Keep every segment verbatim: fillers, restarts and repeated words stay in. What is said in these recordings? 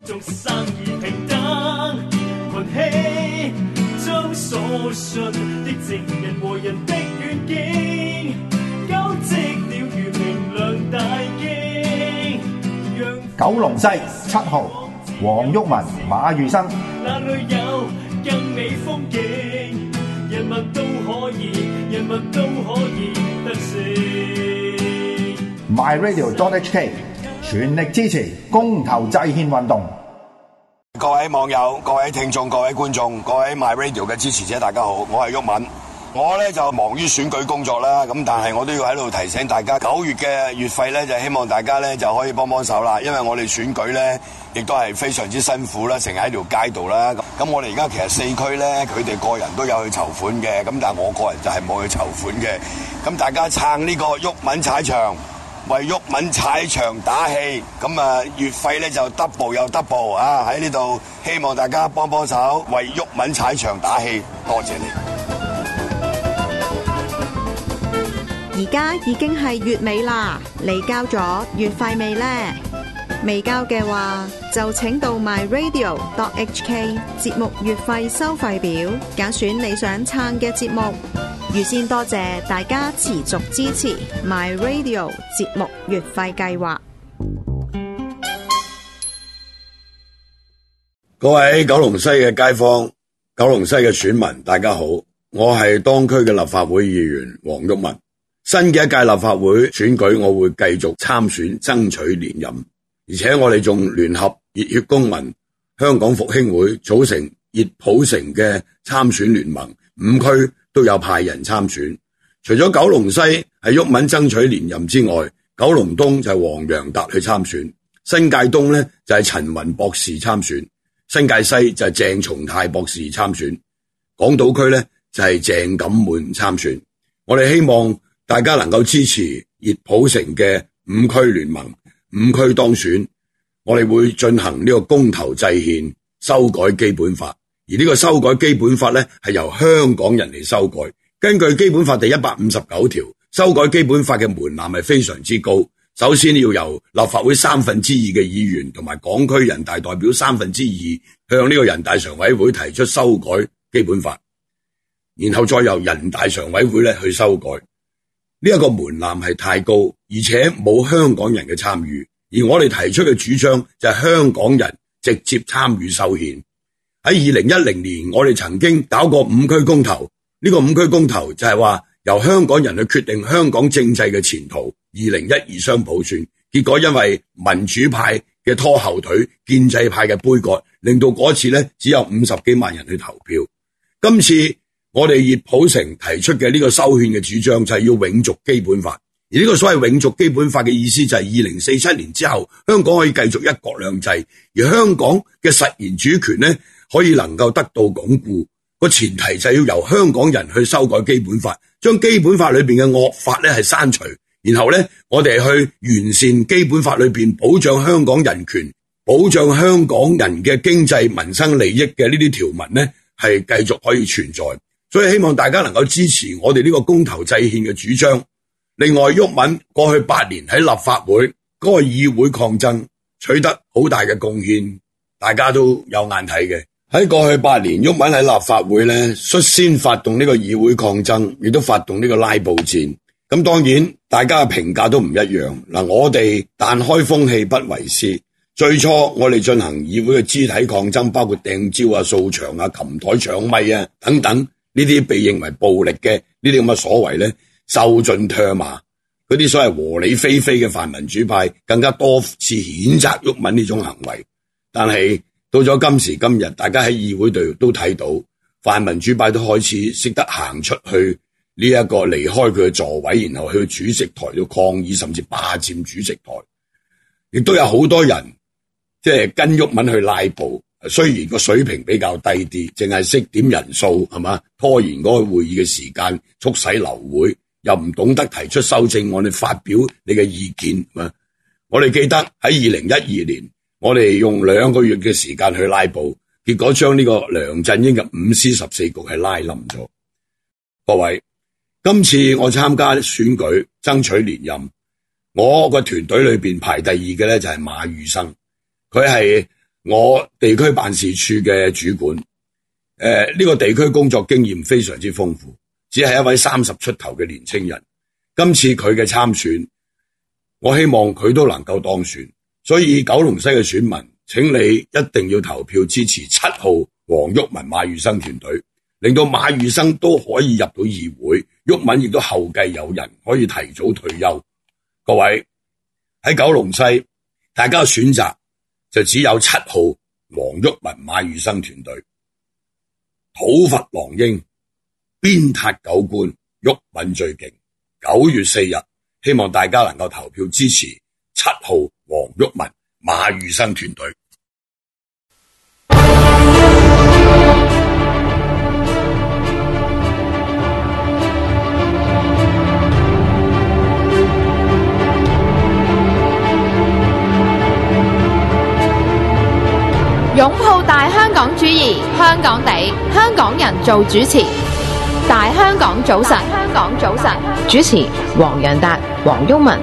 眾生而平等，群起將所信的正人和人的願景，交織了如明亮大經。 九龍西七號黃毓民、馬裕生。 那裏有更美風景，人民都可以，人民都可以得勝。 My Radio dot H K 全力支持公投制憲運動。 各位網友、各位聽眾、各位觀眾、各位 My Radio 嘅支持者，大家好，我係毓民。我咧就忙於選舉工作啦，咁但係我都要喺度提醒大家，九月嘅月費咧就希望大家咧就可以幫幫手啦，因為我哋選舉咧亦都係非常之辛苦啦，成日喺條街度啦。咁我哋而家其實四區咧，佢哋個人都有去籌款嘅，咁但係我個人就係冇去籌款嘅。咁大家撐呢個毓民踩場，為毓民踩場打氣，咁啊月費咧就 double 又 double 啊！喺呢度希望大家幫幫手，為毓民踩場打氣，多謝你。 而家已經係月尾啦，你交咗月費未呢？未交嘅話，就請到 My Radio dot H K 節目月費收費表，揀選你想撐嘅節目。預先多謝大家持續支持 My Radio 節目月費計劃。 各位九龍西嘅街坊、九龍西嘅選民，大家好，我係當區嘅立法會議員黃毓民。新嘅一屆立法會選舉，我會繼續參選，爭取連任。而且我哋仲聯合熱血公民、香港復興會組成熱普城嘅參選聯盟，五區都有派人參選。除咗九龍西係毓民爭取連任之外，九龍東就係黃洋達去參選，新界東呢就係陳雲博士參選，新界西就係鄭松泰博士參選，港島區呢就係鄭錦滿參選。我哋希望大家能夠支持熱普城嘅五區聯盟，五區當選，我哋會進行呢個公投制憲，修改基本法。而呢個修改基本法呢，係由香港人嚟修改。根據基本法第一百五十九條，修改基本法嘅門檻係非常之高。首先要由立法會三分之二嘅議員同埋港區人大代表三分之二向呢個人大常委會提出修改基本法，然後再由人大常委會咧去修改。呢一個門檻係太高，而且冇香港人嘅參與，而我哋提出嘅主張就係香港人直接參與修憲。喺二零一零年，我哋曾經搞過五區公投，呢個五區公投就係話由香港人去決定香港政制嘅前途。二零一二雙普選，結果因為民主派嘅拖後腿、建制派嘅杯葛，令到嗰次咧只有五十幾萬人去投票。今次我哋熱普城提出嘅呢個修憲嘅主張就係要永續基本法，而呢個所謂永續基本法嘅意思就係二零四七年之後，香港可以繼續一國兩制，而香港嘅實然主權呢可以能夠得到鞏固。個前提就係要由香港人去修改基本法，將基本法裏邊嘅惡法呢係刪除，然後呢我哋去完善基本法裏邊保障香港人權、保障香港人嘅經濟民生利益嘅呢啲條文呢係繼續可以存在。所以希望大家能夠支持我哋呢個公投制憲嘅主張。另外，毓民過去八年喺立法會嗰個議會抗爭取得好大嘅貢獻，大家都有眼睇嘅。喺過去八年，毓民喺立法會咧率先發動呢個議會抗爭，亦都發動呢個拉布戰。咁當然大家嘅評價都唔一樣。嗱，我哋但開風氣不為師。最初我哋進行議會嘅肢體抗爭，包括掟蕉啊、掃場啊、擒台搶咪啊等等。呢啲被認為暴力嘅呢啲咁嘅所為咧，受盡唾罵。嗰啲所謂和理非非嘅泛民主派更加多次譴責毓民呢種行為。但係到咗今時今日，大家喺議會度都睇到，泛民主派都開始識得行出去呢一個離開佢嘅座位，然後去主席台度抗議，甚至霸佔主席台。亦都有好多人即係跟毓民去拉布。雖然個水平比較低啲，淨係識點人數係嘛，拖延嗰個會議嘅時間，促使流會，又唔懂得提出修正案，你發表你嘅意見。我哋記得喺二零一二年，我哋用兩個月嘅時間去拉布，結果將呢個梁振英嘅五司十四局係拉冧咗。各位，今次我參加選舉爭取連任，我個團隊裏邊排第二嘅咧就係馬裕生，佢係我地區辦事處嘅主管，誒、呃、呢、這個地區工作經驗非常之豐富，只係一位三十出頭嘅年青人。今次佢嘅參選，我希望佢都能夠當選。所以九龍西嘅選民，請你一定要投票支持七號黃毓民馬宇生團隊，令到馬宇生都可以入到議會，毓民亦都後繼有人，可以提早退休。各位喺九龍西，大家嘅選擇就只有七號黃毓民馬宇生團隊，討伐狼英，鞭撻狗官，毓民最勁。九月四日，希望大家能夠投票支持七號黃毓民馬宇生團隊。 擁抱大香港主義，香港地，香港人做主持。大香港早晨，香港早晨，主持黃洋達、黃毓民。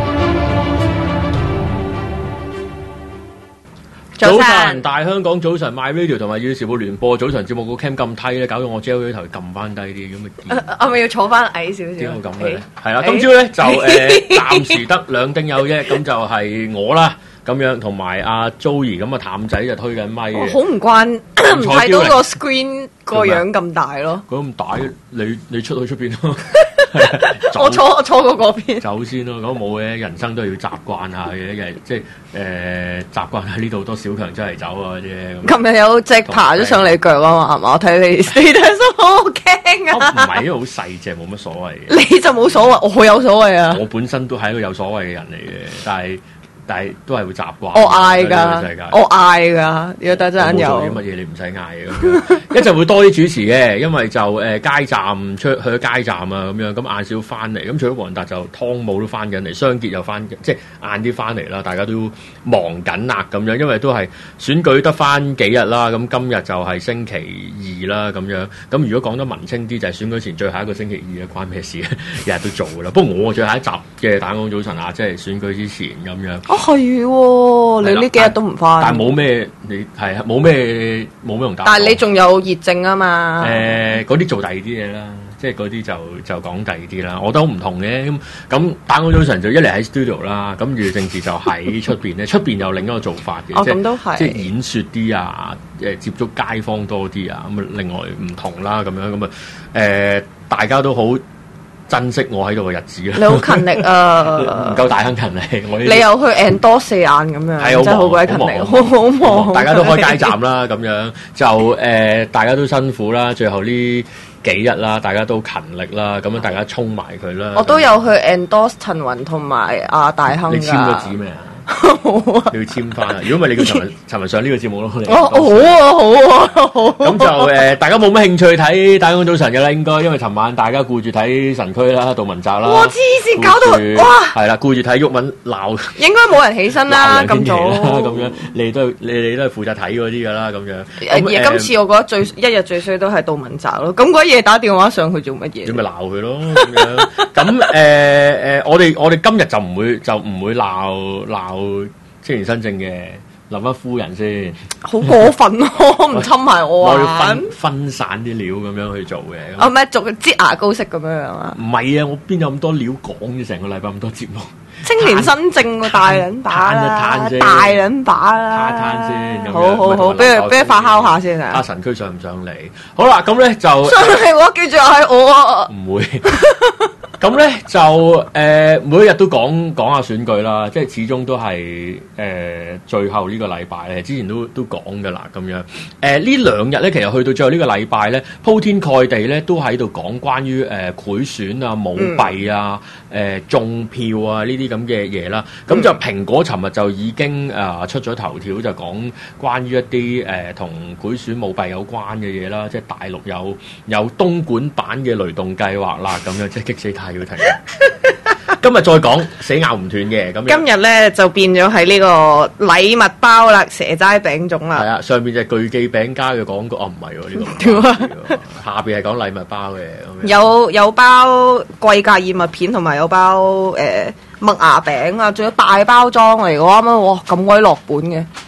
早晨，大香港早晨 ，My Radio 同埋《粵語時報》聯播早晨節目個 cam 咁低咧，搞到我 J O 頭撳翻低啲咁嘅。 我咪要坐翻矮少少。 點解咁嘅咧？係啦，今朝咧就誒暫時得兩丁友啫，咁就係我啦。咁樣同埋阿 Joey 咁啊，淡仔就推緊咪嘅， 好唔慣，唔睇到個 screen 個樣咁大咯。 佢咁大，你你出去出邊咯？ 我坐我坐過嗰邊， 走先咯。咁冇嘅，人生都係要習慣下嘅，即係誒習慣喺呢度多小強真係走啊啫。 琴日有隻爬咗上你腳啊嘛，係嘛？我睇你你睇身好驚啊！ 唔係，因為好細隻，冇乜所謂嘅。 你就冇所謂，我有所謂啊！ 我本身都係一個有所謂嘅人嚟嘅，但係。但係都係會習慣。 我嗌㗎，我嗌㗎。如果等陣有啲乜嘢，你唔使嗌嘅咁樣。一陣會多啲主持嘅，因為就誒、呃、街站出去咗街站啊咁樣，咁晏少翻嚟。咁除咗黃達就湯姆都翻緊嚟，雙傑又翻，即係晏啲翻嚟啦。大家都忙緊啦咁樣，因為都係選舉得翻幾日啦。咁今日就係星期二啦咁樣。咁如果講得文青啲，就係、是、選舉前最後一個星期二啊，關咩事啊？日日都做㗎啦。不過我最後一集嘅大香港早晨啊，即係選舉之前咁樣。 係喎，你呢幾日都唔翻， 但係冇咩，你係啊，冇咩冇咩同打。 但係你仲有熱症啊嘛？ 誒、呃，嗰啲做第二啲嘢啦，即係嗰啲就就講第二啲啦。我都唔同嘅咁咁，打香港早晨就一嚟喺 studio 啦，咁與政治就喺出邊咧，出邊有另一個做法嘅， 哦咁都係， 即係演説啲啊，誒接觸街坊多啲啊，咁啊另外唔同啦，咁樣咁啊誒，大家都好珍惜我喺度嘅日子啦！你好勤力啊！ 唔夠大亨勤力，我你又去 endorse 四眼咁樣，係真係好鬼勤力，好好忙。 大家都開街站啦，咁樣就誒、呃，大家都辛苦啦。最後呢幾日啦，大家都勤力啦，咁樣大家衝埋佢啦。 我都有去 endorse 陳雲同埋阿大亨㗎。 你簽咗紙未啊？你要簽翻啊！如果唔係，你叫陳文陳文上呢個節目咯。 哦，好啊，好啊，好啊。 咁就誒、呃，大家冇乜興趣睇大香港早晨嘅啦，應該因為尋晚大家顧住睇神區啦、杜汶澤啦。 哇！黐線，搞到哇！ 係啦，顧住睇毓民鬧。 應該冇人起身啦，咁早。 咁樣你都你你都係負責睇嗰啲㗎啦，咁樣。 誒，今次我覺得最一日最衰都係杜汶澤咯。咁嗰夜打電話上去做乜嘢？ 你咪鬧佢咯，咁樣。咁誒誒，我哋我哋今日就唔會就唔會鬧鬧。青年新政嘅林一夫人先， 好過分咯、啊，唔侵埋我啊！ 我要分分散啲料咁樣去做嘅。 哦，咩做擠牙膏式咁樣樣啊？ 唔係啊，我邊有咁多料講嘅？成個禮拜咁多節目。 青年新政個大撚把啦，大撚把啦， 攤攤先。 好好好，俾佢俾佢發酵下先啊！ 阿神區上唔上嚟？好啦，咁咧就上嚟我記住係我啊！ 唔會。咁咧就誒、呃、每一日都講講下選舉啦，即係始終都係誒、呃、最後呢個禮拜咧，之前都都講噶啦咁樣。誒、呃、呢兩日咧，其實去到最後呢個禮拜咧，鋪天蓋地咧都喺度講關於誒、呃、賄選啊、舞弊啊、誒、呃、中票啊呢啲咁嘅嘢啦。咁就蘋果尋日就已經誒、呃、出咗頭條，就講關於一啲誒同賄選舞弊有關嘅嘢啦，即係大陸有有東莞版嘅雷動計劃啦，咁樣即係激死太。要睇今日再講死咬唔斷嘅咁。 今日咧就變咗係呢個禮物包啦，蛇齋餅糭啦。 係啊，上邊就係巨記餅家嘅廣告。哦，唔係喎，呢個下邊係講禮物包嘅。 有有包貴格燕麥片，同埋有包誒、呃、麥芽餅啊，仲有大包裝嚟嘅。啱啱哇咁鬼落本嘅。 喂！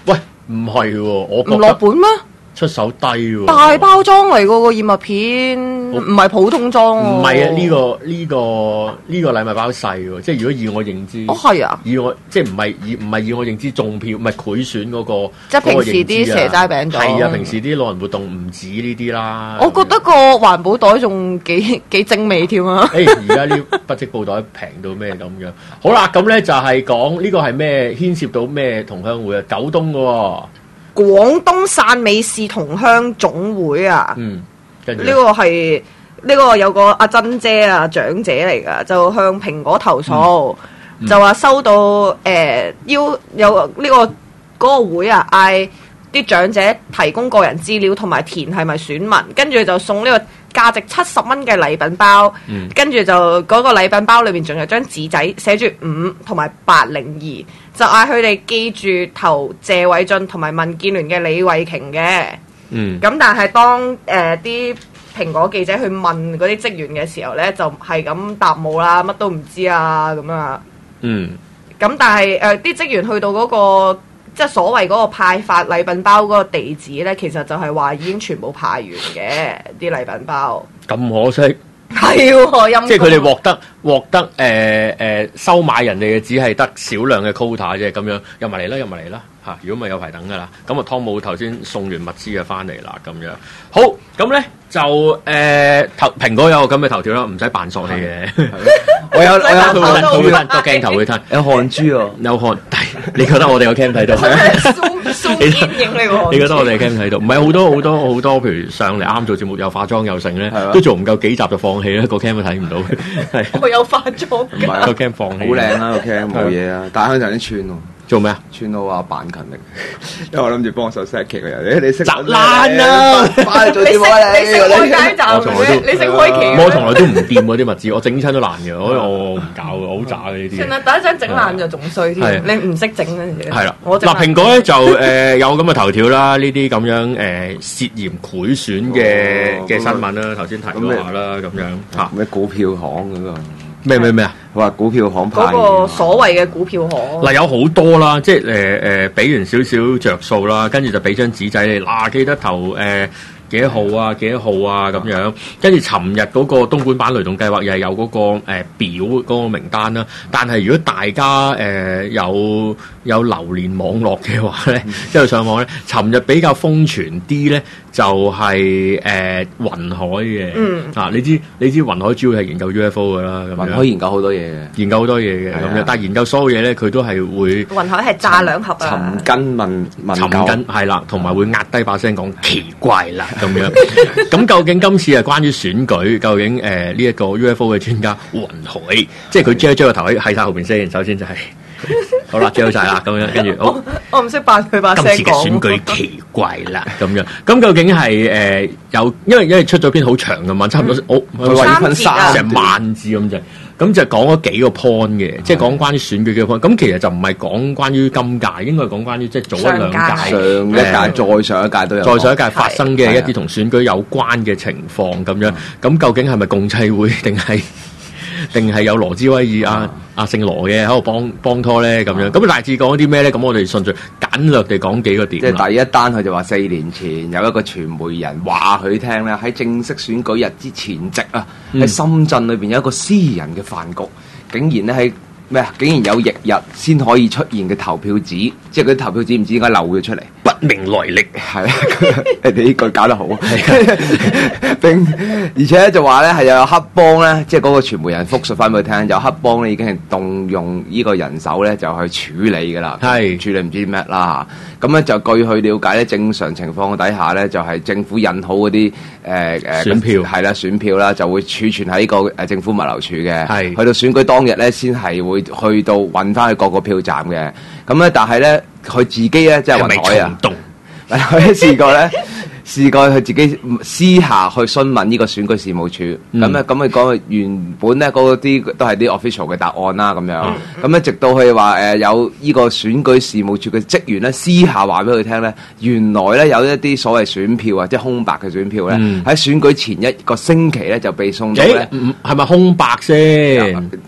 唔係喎，我覺唔落得本咩？ 出手低喎。 大包裝嚟個個燕麥片，唔係普通裝喎。 唔係啊，呢個呢個呢個禮物包細喎，即係如果以我認知， 哦係啊， 以我即係唔係以唔係以我認知中票，唔係賄選嗰個， 即係平時啲蛇齋餅檔係啊，平時啲老人活動唔止呢啲啦。 我覺得個環保袋仲幾幾精美添啊！ 誒，而家啲不織布袋平到咩咁樣？好啦，咁咧就係講呢個係咩牽涉到咩同鄉會啊？九東嘅喎。 廣東汕尾市同鄉總會啊， 嗯，跟住呢個係呢個有個阿珍姐啊，長者嚟噶，就向蘋果投訴， 嗯、 就話收到誒、呃、要有呢、這個嗰、那個會啊，嗌啲長者提供個人資料同埋填係咪選民，跟住就送呢個價值七十蚊嘅禮品包， 嗯、 跟住就嗰個禮品包裏面仲有張紙仔寫住五同埋八零二，就嗌佢哋記住投謝偉俊同埋民建聯嘅李慧瓊嘅。 嗯， 咁但係當誒啲、呃、蘋果記者去問嗰啲職員嘅時候咧，就係咁答冇啦，乜都唔知啊咁啊。 嗯， 咁但係誒啲職員去到嗰、嗰個即係所謂嗰個派發禮品包嗰個地址咧，其實就係話已經全部派完嘅啲禮品包。 咁可惜。 係喎，陰即係佢哋獲得獲得誒誒、呃呃、收買人哋嘅只係得少量嘅 quota 啫，咁樣入埋嚟啦，入埋嚟啦嚇！如果咪有排等噶啦，咁啊湯姆頭先送完物資就翻嚟啦，咁樣好咁咧就誒頭蘋果有個咁嘅頭條啦，唔使扮索氣嘅。 我有我有佢會佢會吞個鏡頭會吞， 有汗珠喎， 有汗。你覺得我哋有 cam 睇到？ 蘇煙影你喎！ 你覺得我哋 cam 睇到？唔係好多好多好多，譬如上嚟啱做節目又化妝又剩咧，都做唔夠幾集就放棄啦，個 cam 都睇唔到。係我有化妝唔係個 cam 放棄。 好靚啦個 cam 冇嘢啊，但係佢頭先串喎。 做咩啊？ 串到話扮勤力，因為我諗住幫手 set 劇嘅人，你你識砸爛啊！ 翻嚟做節目啊你！ 你識開街站嘅？你識開旗？ 我從來都唔掂嗰啲物資，我整親都爛嘅，我我唔搞嘅，好渣嘅呢啲。 算啦，第一張整爛就仲衰添，你唔識整嗰陣時。 係啦， 我嗱蘋果咧就誒有咁嘅頭條啦，呢啲咁樣誒涉嫌賄選嘅嘅新聞啦，頭先提過下啦，咁樣嚇咩股票行嗰個咩咩咩啊？ 話股票行派嗰個所謂嘅股票行嗱有好多啦，即係誒誒俾完少少着數啦，跟住就俾張紙仔你，嗱記得投誒幾多號啊幾多號啊咁樣，跟住尋日嗰個東莞版雷動計劃又係有嗰個誒表嗰個名單啦。但係如果大家誒有有流連網絡嘅話咧，即係上網咧，尋日比較瘋傳啲咧，就係誒雲海嘅。嗯啊，你知你知雲海主要係研究 U F O 噶啦，咁樣可以研究好多嘢嘅， 研究好多嘢嘅咁樣，但係研究所有嘢咧，佢都係會雲海係炸兩盒啊， 尋根問問尋根係啦，同埋會壓低把聲講奇怪啦咁樣。咁究竟今次係關於選舉？究竟誒呢一個 U F O 嘅專家雲海，即係佢遮一遮個頭喺喺曬後邊先。首先就係、是、好啦，遮好晒啦，咁樣跟住好。 我唔識扮佢把聲講。 今次嘅選舉奇怪啦，咁樣。咁究竟係誒、呃、有？因為因為出咗篇好長嘅文，差唔多我佢話要分三成萬字咁就。咁就講咗幾個 point 嘅，即係講關於選舉嘅 point。咁其實就唔係講關於今屆，應該係講關於即係早一兩屆、 上一屆、呃、再上一屆都有， 再上一屆發生嘅一啲同選舉有關嘅情況咁樣。咁究竟係咪共濟會定係定係有羅茲威爾啊啊姓羅嘅喺度幫幫拖咧咁樣？咁大致講啲咩咧？咁我哋順序簡略地講幾個點。 即係第一單，佢就話四年前有一個傳媒人話佢聽咧，喺正式選舉日之前夕啊，喺、嗯、深圳裏邊有一個私人嘅飯局，竟然咧喺咩啊？竟然有翌日先可以出現嘅投票紙，即係嗰啲投票紙唔知點解漏咗出嚟， 不明來歷。 係啊，你哋呢句搞得好。並而且咧就話咧係有黑幫咧，即係嗰個傳媒人複述翻俾佢聽，有黑幫咧已經係動用呢個人手咧就去處理㗎啦，係處理唔知咩啦。咁咧就據去了解咧，正常情況底下咧就係、是、政府印好嗰啲誒誒選票係啦選票啦，就會儲存喺個誒政府物流處嘅，係去到選舉當日咧先係會去到運翻去各個票站嘅。咁咧但係咧佢自己咧即係雲海啊，佢試過咧。試過佢自己私下去詢問呢個選舉事務處，咁咧咁佢講原本咧嗰啲都係啲 official 嘅答案啦，咁樣，咁、嗯、咧直到佢話誒有呢個選舉事務處嘅職員咧私下話俾佢聽咧，原來咧有一啲所謂選票啊，即係空白嘅選票咧，喺、嗯、選舉前一個星期咧就被送到咧， 係咪空白先？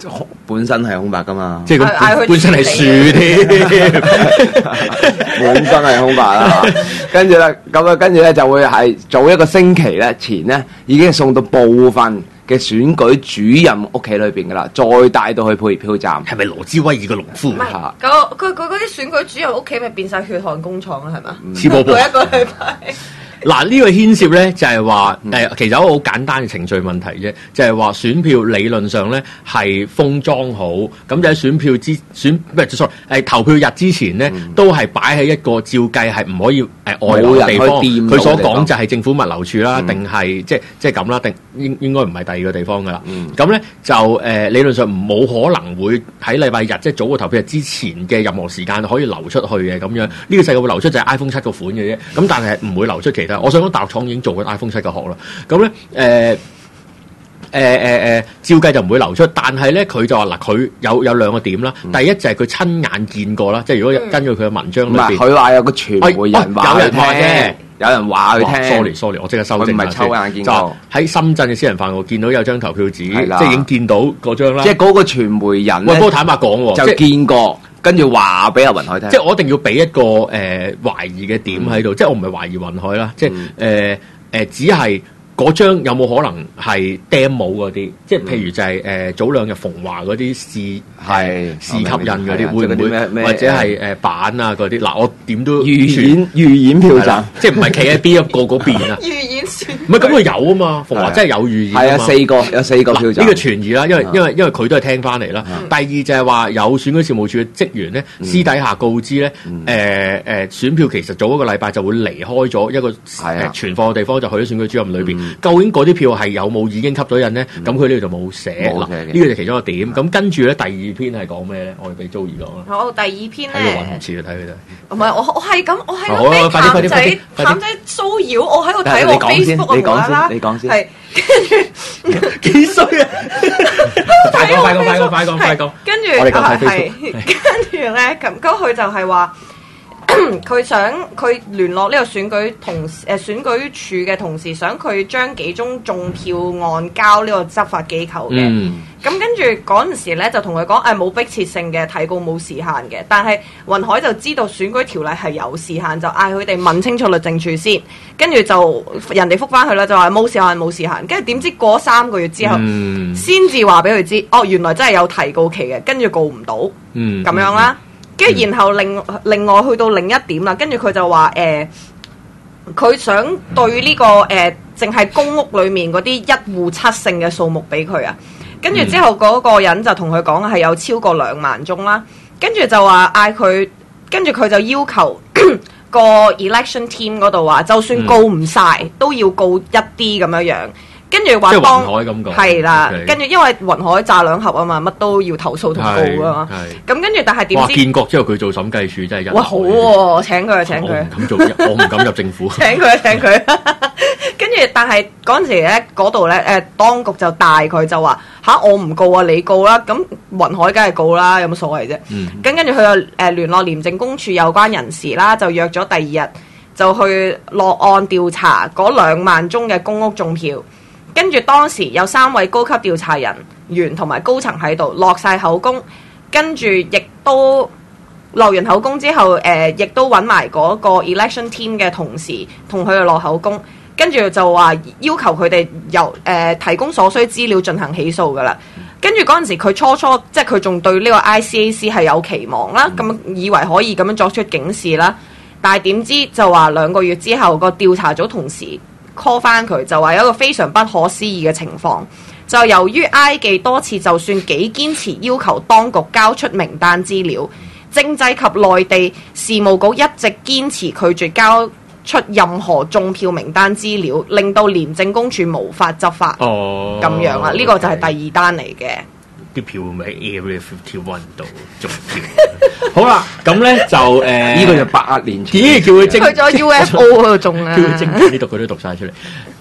本身係空白噶嘛， 即係佢本身係樹添， 本身係空白啦。跟住咧，咁啊，跟住咧就會係早一個星期咧前咧，已經送到部分嘅選舉主任屋企裏邊噶啦，再帶到去配票站。 係咪羅茲威爾個農夫？ 唔係，佢佢佢嗰啲選舉主任屋企咪變晒血汗工廠啦，係嘛？ 似波波每一個禮拜。 嗱，呢個牽涉咧就係話誒，其實有一個好簡單嘅程序問題啫，就係、是、話選票理論上咧係封裝好，咁就喺選票之選唔係 sorry 誒投票日之前咧，嗯、都係擺喺一個照計係唔可以誒、呃、外流嘅地方。佢所講就係政府物流處啦，定係、嗯、即係即係咁啦，定應應該唔係第二個地方噶啦。咁咧、嗯、就誒、呃、理論上冇可能會喺禮拜日即係早個投票日之前嘅任何時間可以流出去嘅咁樣。呢、這個世界會流出就係 iPhone 七個款嘅啫，咁但係唔會流出其他。我想講大陸廠已經做過 iPhone 七嘅殼啦，咁咧誒誒誒誒，照計就唔會流出，但係咧佢就話嗱，佢有有兩個點啦。嗯、第一就係佢親眼見過啦，即係如果根據佢嘅文章裏邊， 佢話有個傳媒人話、哎哦、有人話啫，有人話佢聽。sorry sorry，我即刻修正下先。唔係抽眼見過，喺深圳嘅私人飯局見到有張投票紙，的即係已經見到嗰張啦。即係嗰個傳媒人咧，不過坦白講，就見過。跟住話俾阿雲海聽， 即係我一定要俾一個誒、呃、懷疑嘅點喺度，嗯、即係我唔係懷疑雲海啦，即係誒誒，只係嗰張有冇可能係 demo 嗰啲，即係譬如就係、是、誒、呃、早兩日馮華嗰啲試係試吸引嗰啲，會唔會或者係誒版啊嗰啲？嗱，我點都預演預演票站， 即係唔係企喺邊一個嗰邊啊？ 預演選唔係咁佢有啊嘛，馮華真係有預演， 係啊，四個有四個票站。 呢個傳疑啦，因為因為因為佢都係聽翻嚟啦。第二就係話有選舉事務處嘅職員咧，私底下告知咧，誒誒選票其實早一個禮拜就會離開咗一個誒存放嘅地方，就去咗選舉主任裏邊。究竟嗰啲票係有冇已經吸咗印咧？咁佢呢度就冇寫。嗱，呢個就其中一個點。咁跟住咧，第二篇係講咩咧？我哋俾 Joey 講啦。 好，第二篇咧。 喺度揾唔切啊！睇佢哋。 唔係我我係咁，我喺度俾譚仔譚仔騷擾，我喺度睇我 Facebook 啊啦。 你講先， 係跟住幾衰啊！快講快講快講快講快講。 跟住我哋講 Facebook。跟住咧，咁咁佢就係話。佢想佢聯絡呢個選舉同誒、呃、選舉處嘅同事，想佢將幾宗中票案交呢個執法機構嘅。咁、嗯、跟住嗰陣時咧，就同佢講誒冇迫切性嘅，提告冇時限嘅。但係雲海就知道選舉條例係有時限，就嗌佢哋問清楚律政處先。跟住就人哋覆翻去啦，就話冇時限冇時限。跟住點知過三個月之後，先至話俾佢知，哦原來真係有提告期嘅，跟住告唔到，咁、嗯、樣啦。跟住然後另另外去到另一點啦，跟住佢就話誒，佢、呃、想對呢、這個誒，淨、呃、係公屋裏面嗰啲一戶七姓嘅數目俾佢啊。跟住之後嗰個人就同佢講係有超過兩萬宗啦。跟住就話嗌佢，跟住佢就要求個 election team 嗰度話，就算告唔晒，嗯、都要告一啲咁樣樣。跟住話當係啦，跟住因為雲海炸兩盒啊嘛，乜都要投訴同告啊嘛。咁跟住，但係點知建國之後佢做審計署真係一哇好喎，請佢啊請佢。 我唔敢做，我唔敢入政府。 請佢啊請佢。跟住，但係嗰陣時咧，嗰度咧誒，當局就大佢就話吓我唔告啊，你告啦。咁雲海梗係告啦，有乜所謂啫？咁跟住佢就誒聯絡廉政公署有關人士啦，就約咗第二日就去落案調查嗰兩萬宗嘅公屋中票。跟住當時有三位高級調查人員同埋高層喺度落晒口供，跟住亦都落完口供之後，誒、呃、亦都揾埋嗰個 election team 嘅同事同佢哋落口供，跟住就話要求佢哋由誒、呃、提供所需資料進行起訴噶啦。跟住嗰陣時佢初初即係佢仲對呢個 I C A C 係有期望啦，咁、嗯、以為可以咁樣作出警示啦，但係點知就話兩個月之後個調查組同事 call 翻佢，就話有一個非常不可思議嘅情況，就由於埃記多次就算幾堅持要求當局交出名單資料，政制及內地事務局一直堅持拒絕交出任何中票名單資料，令到廉政公署無法執法。哦，咁樣啦，呢、okay. 個就係第二單嚟嘅。 啲票咪 Area fifty one 度中票。好啦，咁咧就誒，呢、呃、個就八年前。咦？叫佢精去咗 U F O 嗰度中啊！ 叫佢精簡啲讀，佢都讀晒出嚟。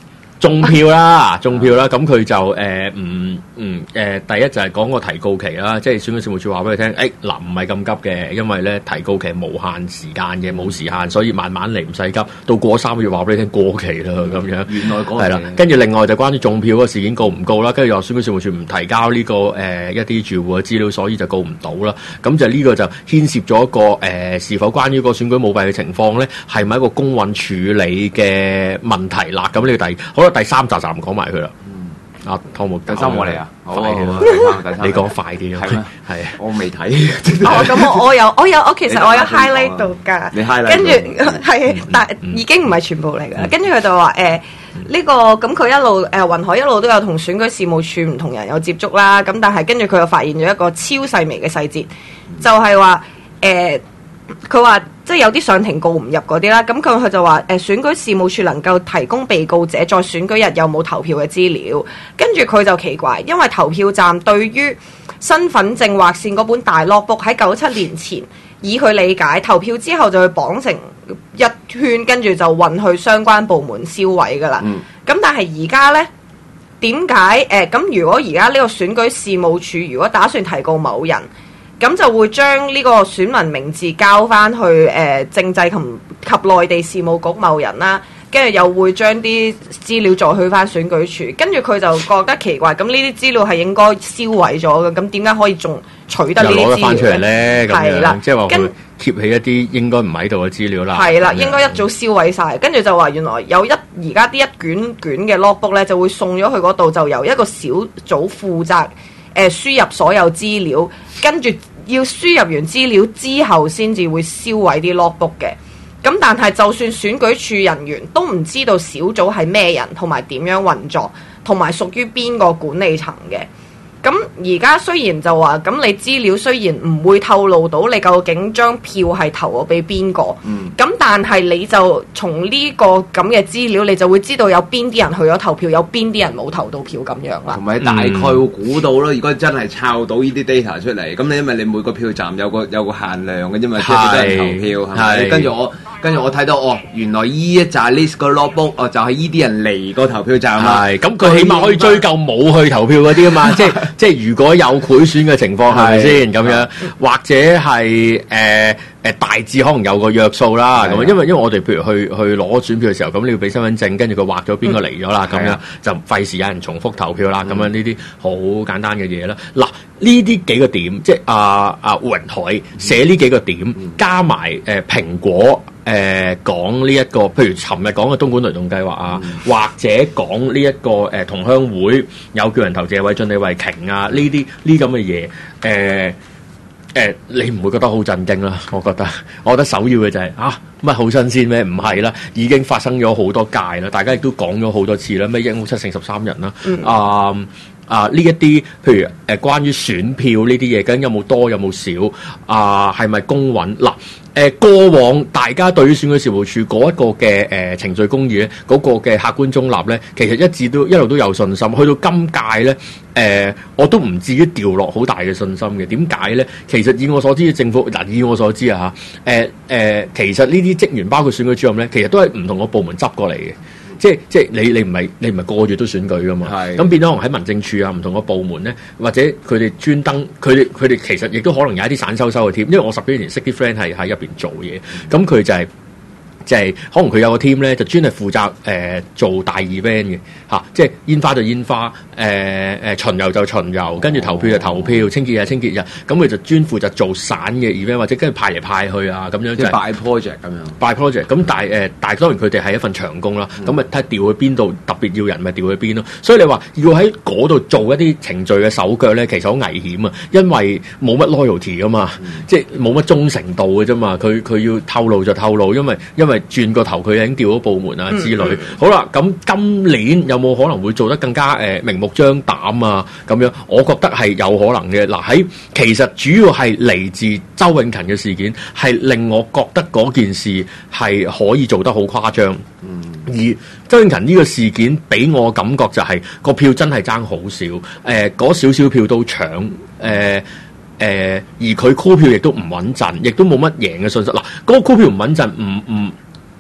中票啦，中票啦，咁佢就誒唔唔誒，第一就係講個提告期啦，即係選舉事務處話俾佢聽，誒嗱唔係咁急嘅，因為咧提告期無限時間嘅，冇時限，所以慢慢嚟唔使急，到過三個月話俾你聽過期啦咁樣。原來嗰係啦，跟住另外就關於中票嗰個事件告唔告啦，跟住又選舉事務處唔提交呢、這個誒、呃、一啲住戶嘅資料，所以就告唔到啦。咁就呢個就牽涉咗一個誒、呃、是否關於個選舉舞弊嘅情況咧，係咪一個公允處理嘅問題啦？咁呢個第好啦。第三集就唔講埋佢啦。嗯，阿湯姆， 第三我嚟啊，好啊， 你講快啲啊，係咩？係我未睇。 哦，咁我我有我有我其實我有 highlight 到㗎。 你 highlight 跟住係，但已經唔係全部嚟㗎。跟住佢就話誒呢個咁佢一路誒雲海一路都有同選舉事務處唔同人有接觸啦。咁但係跟住佢又發現咗一個超細微嘅細節，就係話誒佢話。即係有啲上庭告唔入嗰啲啦，咁佢佢就話誒、呃、選舉事務處能夠提供被告者在選舉日有冇投票嘅資料，跟住佢就奇怪，因為投票站對於身份證劃線嗰本大 logbook 喺九七年前，以佢理解投票之後就會綁成一圈，跟住就運去相關部門銷毀㗎啦。咁、嗯、但係而家呢，點解誒咁？如果而家呢個選舉事務處如果打算提告某人，咁就會將呢個選民名字交翻去誒、呃、政制及及內地事務局某人啦，跟住又會將啲資料再去翻選舉處，跟住佢就覺得奇怪，咁呢啲資料係應該銷毀咗嘅，咁點解可以仲取得呢啲資料？又攞得翻出嚟咧？係啦，即係話佢 keep 起一啲應該唔喺度嘅資料啦。係啦，應該一早銷毀晒，跟住就話原來有一而家啲一卷卷嘅 logbook 咧，就會送咗去嗰度，就由一個小組負責誒、呃、輸入所有資料，跟住。要輸入完資料之後，先至會銷毀啲 logbook 嘅。咁但係就算選舉處人員都唔知道小組係咩人，同埋點樣運作，同埋屬於邊個管理層嘅。咁而家雖然就話，咁你資料雖然唔會透露到你究竟張票係投咗俾邊個，咁、嗯、但係你就從呢個咁嘅資料，你就會知道有邊啲人去咗投票，有邊啲人冇投到票咁樣啦。 同埋大概會估到咯，如果真係抄到呢啲 data 出嚟，咁你因為你每個票站有個有個限量嘅啫嘛，即係幾多人投票，係咪？跟住我跟住我睇到哦，原來依一紮 list 個 logbook 哦，就係依啲人嚟個投票站啊。係，咁佢起碼可以追究冇去投票嗰啲啊嘛，即係。即係如果有賄選嘅情況係咪先咁樣，或者係誒誒大致可能有個約數啦咁，因為因為我哋譬如去去攞選票嘅時候，咁你要俾身份證，跟住佢劃咗邊個嚟咗啦，咁、嗯、樣就費事有人重複投票啦。咁、嗯、樣呢啲好簡單嘅嘢啦。嗱，呢啲幾個點，即係阿阿雲海寫呢幾個點，嗯、加埋誒、呃、蘋果。誒、呃、講呢、這、一個，譬如尋日講嘅東莞雷動計劃啊，嗯、或者講呢一個誒、呃、同鄉會有叫人投謝偉俊、李慧瓊啊，呢啲呢咁嘅嘢，誒誒、呃呃、你唔會覺得好震驚啦？我覺得，我覺得首要嘅就係、是、啊乜好新鮮咩？唔係啦，已經發生咗好多屆啦，大家亦都講咗好多次啦，咩一屋七勝十三人啦，嗯、啊啊呢一啲譬如誒、呃、關於選票呢啲嘢，究竟有冇多有冇少啊？係咪公允嗱？誒、呃、過往大家對於選舉事務處嗰一個嘅誒、呃、程序公義咧，嗰、那個嘅客觀中立咧，其實一直都一路都有信心。去到今屆咧，誒、呃、我都唔至於掉落好大嘅信心嘅。點解咧？其實以我所知，政府嗱以我所知啊嚇，誒、呃、誒、呃、其實呢啲職員包括選舉主任咧，其實都係唔同個部門執過嚟嘅。即係即係你你唔係你唔係個個月都選舉噶嘛？咁變咗可能喺民政處啊，唔同個部門咧，或者佢哋專登，佢哋佢哋其實亦都可能有一啲散收收嘅添。因為我十幾年識啲 friend 係喺入邊做嘢，咁佢就係、是。就係、是、可能佢有個 team 咧，就專係負責誒、呃、做大 event 嘅嚇、啊，即係煙花就煙花，誒、呃、誒巡遊就巡遊，跟住投票就投票，清潔日清潔日，咁佢就專負責做散嘅 event，或者跟住派嚟派去啊咁樣，即係 by project 咁樣。by project 咁但係誒，但係當然佢哋係一份長工啦，咁咪睇下調去邊度特別要人咪調去邊咯。所以你話要喺嗰度做一啲程序嘅手腳咧，其實好危險啊，因為冇乜 loyalty 噶嘛，嗯、即係冇乜忠誠度嘅啫嘛。佢佢要透露就透露，因為因為轉個頭佢已經調咗部門啊之類。嗯嗯、好啦，咁今年有冇可能會做得更加誒、呃、明目張膽啊？咁樣，我覺得係有可能嘅。嗱，喺其實主要係嚟自周永勤嘅事件，係令我覺得嗰件事係可以做得好誇張。嗯，而周永勤呢個事件俾我感覺就係、是、個票真係爭好少，誒、呃，嗰少少票都搶，誒、呃。誒、呃，而佢 call 票亦都唔穩陣，亦都冇乜贏嘅信息。嗱，嗰、那個 call 票唔穩陣，唔唔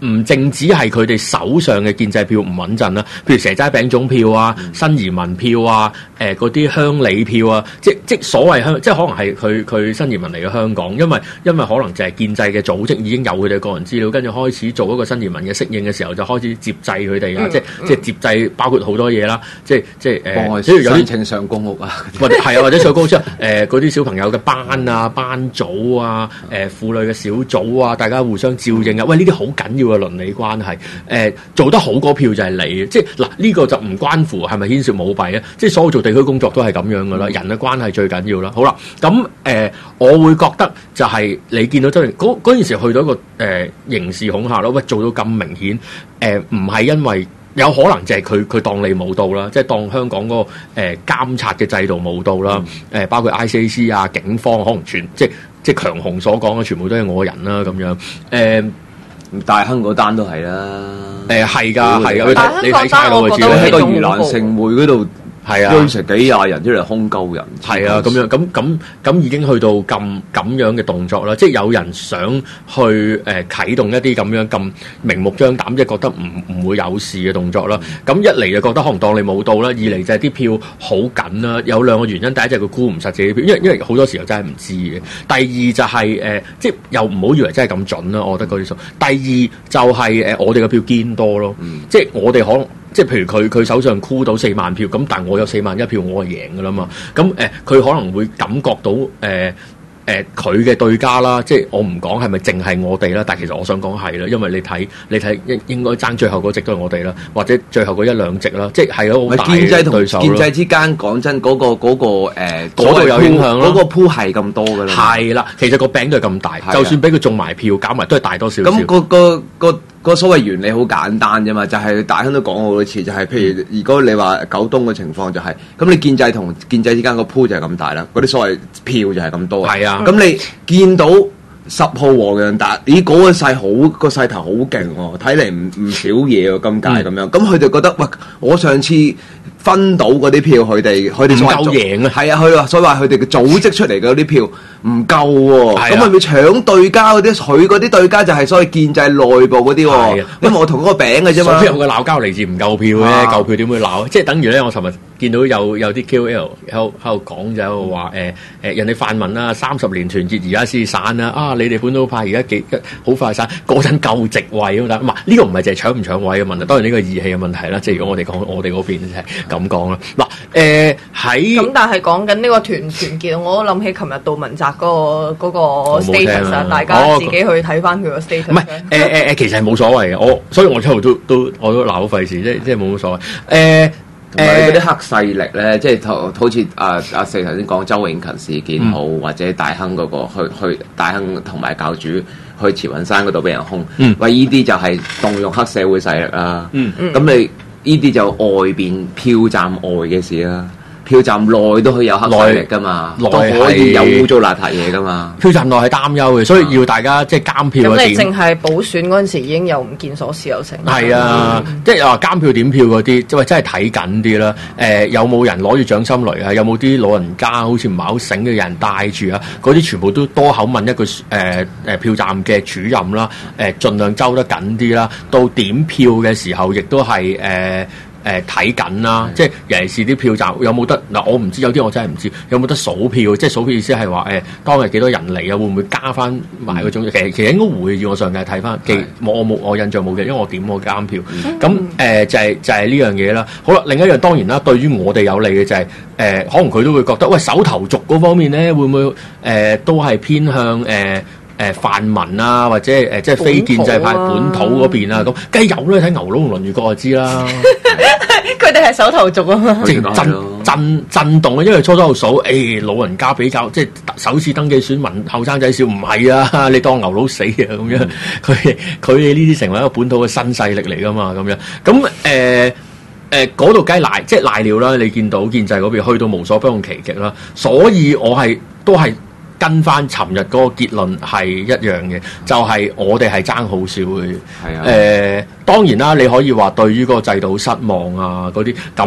唔淨止係佢哋手上嘅建制票唔穩陣啦，譬如蛇齋餅種票啊、新移民票啊、誒嗰啲鄉里票啊，即即所謂香，即可能係佢佢新移民嚟嘅香港，因為因為可能就係建制嘅組織已經有佢哋個人資料，跟住開始做一個新移民嘅適應嘅時候，就開始接濟佢哋啊，嗯、即即接濟包括好多嘢啦，即即誒，即、呃、有啲申請上公屋啊， 或者係啊，或者上公屋之後誒嗰啲小朋友嘅班啊、班組啊、誒、呃、婦女嘅小組啊，大家互相照應啊，喂呢啲好緊要嘅倫理關係，誒、呃、做得好嗰票就係你，即嗱呢、這個就唔關乎係咪牽涉舞弊啊，即所有做地區工作都係咁樣噶啦，人嘅關係最緊要啦。好啦，咁誒、呃、我會覺得就係你見到周庭嗰嗰陣時去到一個誒、呃、刑事恐嚇咯，喂做到咁明顯，誒唔係因為。有可能就係佢佢當你冇到啦，即係當香港嗰、那個誒、呃、監察嘅制度冇到啦，誒、嗯呃、包括 I C A C 啊、警方可能全即即強雄所講嘅全部都係我人啦咁樣，誒、呃、 大亨嗰單都係啦， 誒係㗎係㗎， 大亨你睇差佬嘅資料喺個盂蘭盛會嗰度。 係啊， 堆成幾廿人出嚟空鳩人， 係啊，咁樣咁咁咁已經去到咁咁樣嘅動作啦，即係有人想去誒、呃、啟動一啲咁樣咁明目張膽，即係覺得唔唔會有事嘅動作啦。咁、嗯、一嚟就覺得可能當你冇到啦，二嚟就係啲票好緊啦。有兩個原因，第一就係佢估唔實自己票，因為因為好多時候真係唔知嘅。第二就係、是、誒、呃，即係又唔好以為真係咁準啦。我覺得嗰啲數。第二就係、是、誒、呃，我哋嘅票堅多咯，嗯、即係我哋可能。即係譬如佢佢手上箍到四萬票，咁但係我有四萬一票，我係贏㗎啦嘛。咁誒，佢、呃、可能會感覺到誒誒佢嘅對家啦。即係我唔講係咪淨係我哋啦，但係其實我想講係啦，因為你睇你睇應應該爭最後嗰席都係我哋啦，或者最後嗰一兩席啦，即係係咯好大嘅對手咯。建制之間講真嗰、嗰個嗰、嗰個誒嗰度有影響咯，嗰個鋪係咁多㗎啦。係啦，其實個餅都係咁大，的就算俾佢種埋票，減埋都係大多少少。咁、嗰個個個。個所謂原理好簡單啫嘛，就係、是、大亨都講過好多次，就係、是、譬如如果你話九東嘅情況就係、是，咁你建制同建制之間個鋪就係咁大啦，嗰啲所謂票就係咁多。係啊，咁你見到十號黃洋達，咦嗰、那個勢好個勢頭好勁喎，睇嚟唔唔少嘢喎，今屆咁樣，咁佢、嗯、就覺得喂，我上次分到嗰啲票，佢哋佢哋唔夠贏啊，係啊，佢話所以話佢哋嘅組織出嚟嘅嗰啲票唔夠喎，咁係咪搶對家嗰啲？佢嗰啲對家就係所謂建制內部嗰啲喎，因為我同嗰個餅嘅啫嘛。所以有個鬧交嚟自唔夠票咧，啊、夠票點會鬧？即係等於咧，我尋日見到有有啲 K O L 喺喺度講就喺度話誒誒，人哋泛民啊三十年團結而家先散啦，啊你哋本土派而家幾好快散，嗰陣夠席位咁得，唔係呢個唔係淨係搶唔搶位嘅問題，當然呢個義氣嘅問題啦。即係如果我哋講我哋嗰邊就係咁講啦。嗱誒喺咁，但係講緊呢個團團結，我都諗起琴日杜汶澤嗰個嗰個 status 啊，大家自己去睇翻佢個 status。唔係誒誒誒，其實係冇所謂嘅，我所以我之後都都我都鬧好費事，即即係冇乜所謂誒。同埋嗰啲黑勢力咧，即係好似阿阿四頭先講周永勤事件好，嗯、或者大亨嗰、嗰個去去大亨同埋教主去慈雲山嗰度俾人兇，嗯、喂依啲就係動用黑社會勢力啦。咁、嗯嗯、你依啲就外邊票站外嘅事啦。票站內都可以有黑勢力噶嘛，內都可以有污糟邋遢嘢噶嘛。票站內係擔憂嘅，所以要大家即係監票。咁你淨係補選嗰陣時已經有唔見所事有成。係啊，嗯、即係話監票點票嗰啲，即係真係睇緊啲啦。誒、呃，有冇人攞住掌心雷啊？有冇啲老人家好似唔係好醒嘅人帶住啊？嗰啲全部都多口問一句誒誒、呃、票站嘅主任啦，誒、呃、盡量揪得緊啲啦。到點票嘅時候，亦都係誒。呃誒睇緊啦，即係尤其是啲票站有冇得嗱、呃？我唔知有啲我真係唔知有冇得數票，即係數票意思係話誒當日幾多人嚟啊？會唔會加翻埋嗰種？其實其實應該會，要我上屆睇翻記，我冇我印象冇嘅，因為我點我監票。咁誒、呃、就係、是、就係、是、呢樣嘢啦。好啦，另一樣當然啦，對於我哋有利嘅就係、是、誒、呃，可能佢都會覺得喂手頭族嗰方面咧，會唔會誒、呃、都係偏向誒？呃誒泛民啊，或者誒、呃、即係非建制派本土嗰邊啊，咁梗係有啦，睇牛佬同倫裕國就知啦。佢哋係手頭族啊嘛，即係震震震動啊！因為初初數，誒、欸、老人家比較即係首次登記選民，後生仔少唔係啊！你當牛佬死啊咁樣，佢佢哋呢啲成為一個本土嘅新勢力嚟噶嘛，咁樣咁誒誒嗰度梗係賴，即係賴料啦！你見到建制嗰邊去到無所不用其極啦，所以我係都係。跟翻尋日嗰個結論係一樣嘅，就係、是、我哋係爭好少嘅。係啊，誒、呃、當然啦，你可以話對於嗰個制度失望啊嗰啲，咁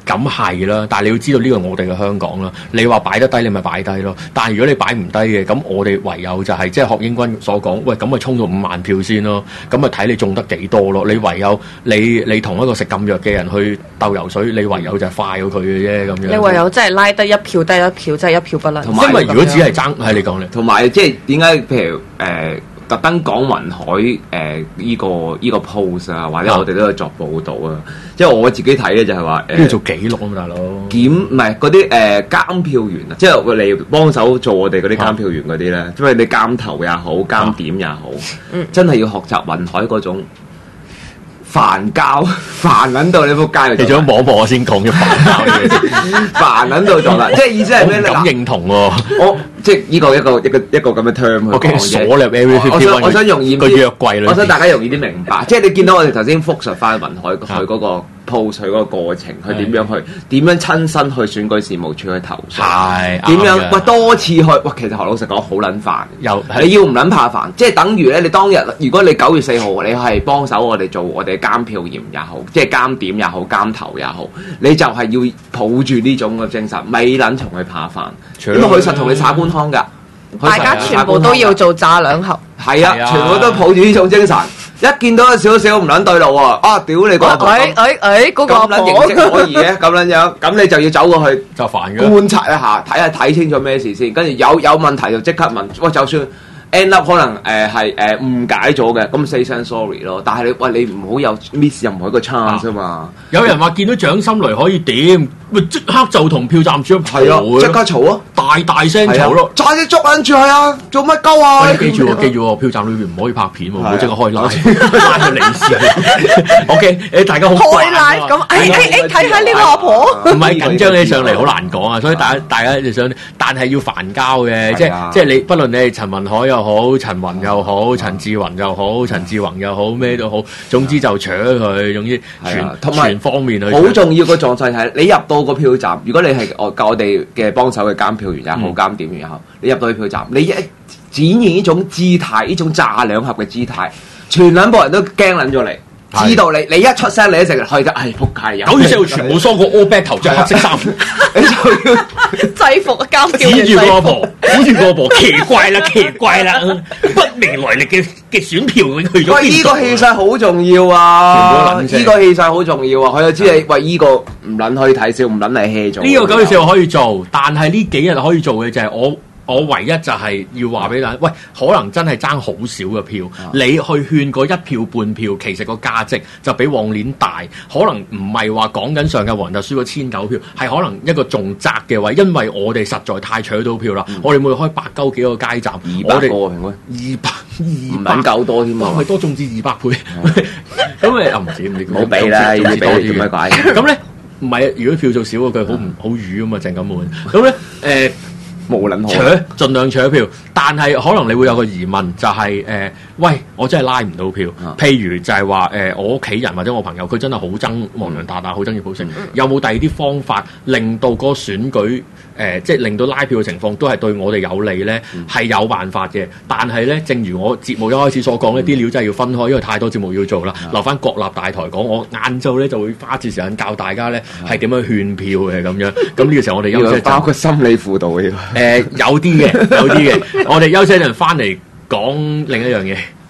咁係啦，但係你要知道呢個我哋嘅香港啦。你話擺得低，你咪擺低咯。但係如果你擺唔低嘅，咁我哋唯有就係、是、即係學英軍所講，喂咁咪衝到五萬票先咯。咁咪睇你中得幾多咯。你唯有你你同一個食禁藥嘅人去鬥游水，你唯有就係快過佢嘅啫咁樣。 你唯有真係拉低一票低一票，真係一票不能。 因為如果只係爭，係你講咧， 同埋即係點解譬如誒？呃特登講雲海誒依、呃這個依、這個 post 啊，或者我哋都有作報導啊。即係我自己睇咧，就係話誒， 要做記錄啊嘛，大佬檢唔係嗰啲誒監票員啊，即係嚟幫手做我哋嗰啲監票員嗰啲咧，因為你監頭也好，監點也好，嗯、真係要學習雲海嗰種。煩交煩撚到你仆街， 你仲摸摸我先講咗煩交嘅嘢， 煩撚到咗啦！即係意思係咩咧？ 我唔敢認同喎， 我即係呢個一個一個一個咁嘅 term 去講嘅。 鎖入 Area Fifty One， 我想容易個約櫃裏， 我想大家容易啲明白。即係你見到我哋頭先復述翻雲海佢嗰個 post 佢嗰個過程，佢點樣去點樣親身去選舉事務處去投訴， 係點樣喂多次去喂，其實何老實講好撚煩。 又你要唔撚怕煩？即係等於咧，你當日如果你九月四號你係幫手我哋做我哋監票員也好，即係監點也好，監頭也好，你就係要抱住呢種嘅精神，咪撚從佢怕煩。咁佢實同你耍官腔㗎， 大家全部都要做炸兩盒。 係啊，全部都抱住呢種精神。一見到有少少唔撚對路喎，啊屌你個阿婆！ 誒誒誒，嗰個咁撚形跡可疑嘅，咁撚樣，咁你就要走過去就煩嘅， 觀察一下，睇下睇清楚咩事先，跟住有有問題就即刻問。喂，就算 end up 可能誒係誒誤解咗嘅，咁 say 聲 sorry 咯。但係你喂你唔好有 miss 任何一個 chance 啊嘛。 有人話見到蔣心雷可以點，咪即刻就同票站主任嘈啊！ 即刻嘈啊！ 大大聲嘈咯！ 再啲捉緊住佢啊！做乜鳩啊？ 你記住喎，記住喎，票站裏邊唔可以拍片喎，唔好即刻開拉拉個理事。O K，誒大家好開拉咁，誒誒誒睇下呢個阿婆。 唔係緊張起上嚟好難講啊，所以大家大家就想，但係要煩交嘅，即係即係你，不論你係陳文海又好，陳雲又好，陳志雲又好，陳志宏又好，咩都好，總之就搶佢，總之全全方面去。 好重要個狀態係你入到個票站，如果你係我教我哋嘅幫手嘅監票員也好，監點員也好，你入到去票站，你一展現呢種姿態，呢種炸兩盒嘅姿態，全兩部人都驚撚咗你。知道你，你一出聲，你一直去得，唉，仆街人。 九月四號全部梳個 all back 頭，着黑色衫， 你就要制服啊！監票員指住個阿婆，指住個阿婆，奇怪啦，奇怪啦，不明來歷嘅嘅選票去咗邊？ 喂，呢個氣勢好重要啊！呢個氣勢好重要啊！佢就知你喂呢個唔撚可以睇笑，唔撚係 hea 做。 呢個九月四號可以做，但係呢幾日可以做嘅就係我。我唯一就係要話俾大家，喂，可能真係爭好少嘅票，啊、你去勸嗰一票半票，其實個價值就比往年大。可能唔係話講緊上屆黃特輸咗千九票，係可能一個仲窄嘅位，因為我哋實在太搶到票啦。嗯、我哋每日開百鳩幾個街站， 二百個平均， 二百二唔撚夠多添啊！ 係多眾至二百倍，咁誒又唔止唔冇俾啦，要俾做乜鬼？ 咁咧唔係啊！如果票數少，佢好唔好語啊嘛，鄭錦滿。咁咧誒。呃冇撚可， 搶盡量搶票，但係可能你會有個疑問，就係、是、誒、呃，喂，我真係拉唔到票。啊、譬如就係話誒，我屋企人或者我朋友，佢真係好憎黃洋達啊，好憎葉寶成，嗯、有冇第二啲方法令到嗰個選舉誒、呃，即係令到拉票嘅情況都係對我哋有利咧？係、嗯、有辦法嘅，但係咧，正如我節目一開始所講呢啲、嗯、料真係要分開，因為太多節目要做啦，嗯、留翻國立大台講。我晏晝咧就會花次時間教大家咧係點樣勸票嘅咁樣。咁呢個時候我哋休息， 包括心理輔導嘅。 誒、呃、有啲嘅，有啲嘅，我哋休息一陣翻嚟講另一樣嘢。